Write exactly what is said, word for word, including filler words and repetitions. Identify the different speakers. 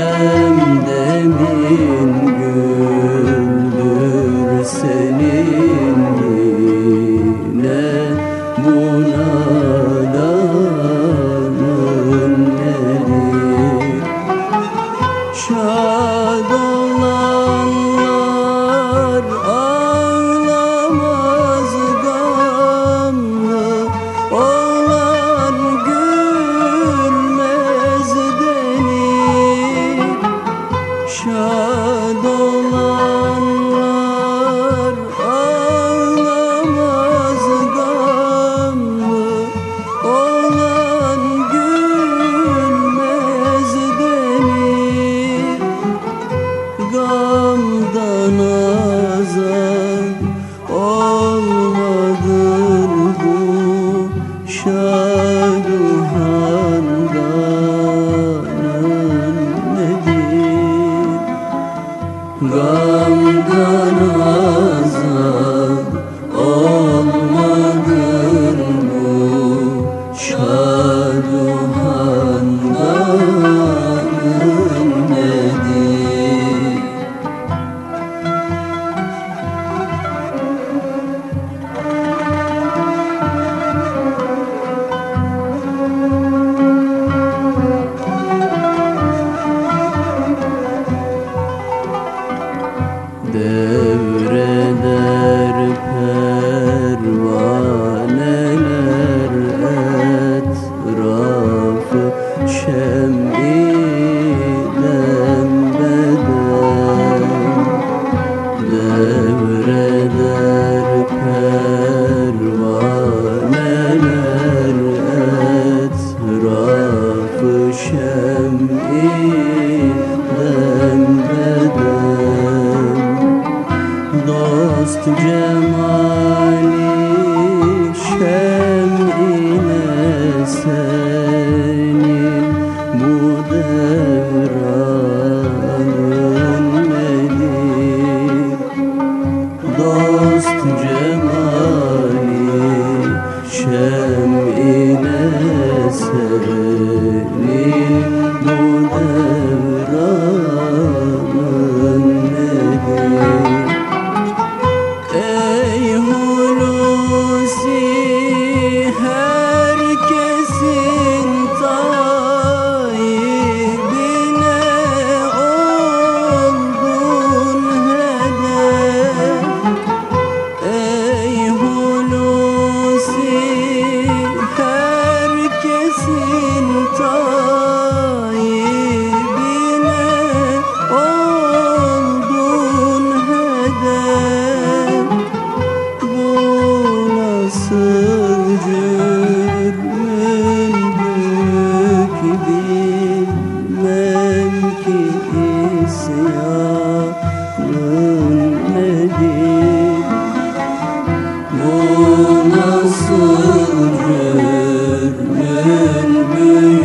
Speaker 1: demin güldür senin yine bu nadanın nedir? Şad olanlar ağlamaz, gamlı olan gülmez denir. Şad olanlar ağlamaz, gamlı olan gülmez denir. Gamdan azad olmadın bu şaduhandanın nedir? Gamdan azad olmadın bu şaduhandanın nedir? Devreder pervaneler etrafı şem'i dembeden. Devreder pervaneler etrafı şem'i dembeden. Dost cemali şem'ine senin bu devranın nedir? Dost cemali şem'ine senin bu devranın nedir? Ey Hulusi, herkesin tayyibine oldun hedef. Ey Hulusi, herkesin tayyibine oldun hedef. Bu nasıl cürmün büyük, bilmem ki isyanın nedir? Bu nasıl cürmün büyük,